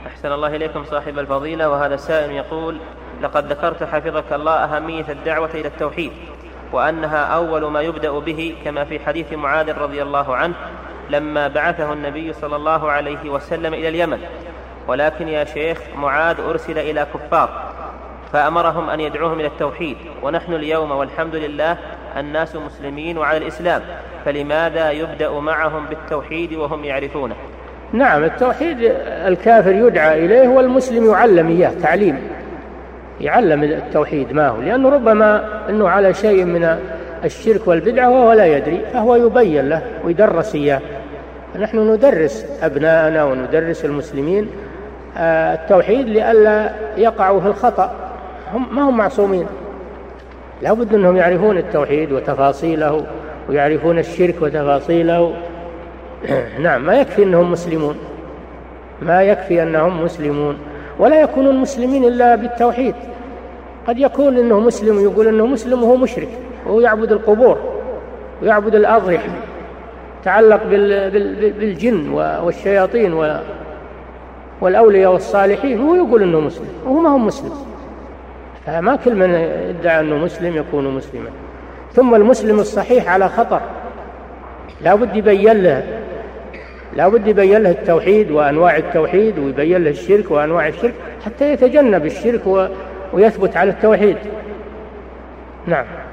أحسن الله إليكم صاحب الفضيلة. وهذا سائل يقول: لقد ذكرت حفظك الله أهمية الدعوة إلى التوحيد، وأنها أول ما يبدأ به، كما في حديث معاذ رضي الله عنه لما بعثه النبي صلى الله عليه وسلم إلى اليمن. ولكن يا شيخ، معاذ أرسل إلى كفار فأمرهم أن يدعوهم إلى التوحيد، ونحن اليوم والحمد لله الناس مسلمين وعلى الإسلام، فلماذا يبدأ معهم بالتوحيد وهم يعرفونه؟ نعم، التوحيد الكافر يدعى إليه والمسلم يعلم إياه تعليم، يعلم التوحيد ما هو، لأنه ربما أنه على شيء من الشرك والبدعة وهو لا يدري، فهو يبين له ويدرس إياه. نحن ندرس أبناءنا وندرس المسلمين التوحيد لئلا يقعوا في الخطأ. ما هم معصومين، لا بد أنهم يعرفون التوحيد وتفاصيله ويعرفون الشرك وتفاصيله. نعم، ما يكفي أنهم مسلمون، ما يكفي أنهم مسلمون، ولا يكونون مسلمين إلا بالتوحيد. قد يكون أنه مسلم ويقول أنه مسلم وهو مشرك، وهو يعبد القبور ويعبد الأضرحة، تعلق بالجن والشياطين والأولياء والصالحين، وهو يقول أنه مسلم وهو ما هو مسلم. فما كل من ادعى أنه مسلم يكون مسلما. ثم المسلم الصحيح على خطر، لا بد يبين له التوحيد وأنواع التوحيد، ويبين له الشرك وأنواع الشرك حتى يتجنب الشرك ويثبت على التوحيد. نعم.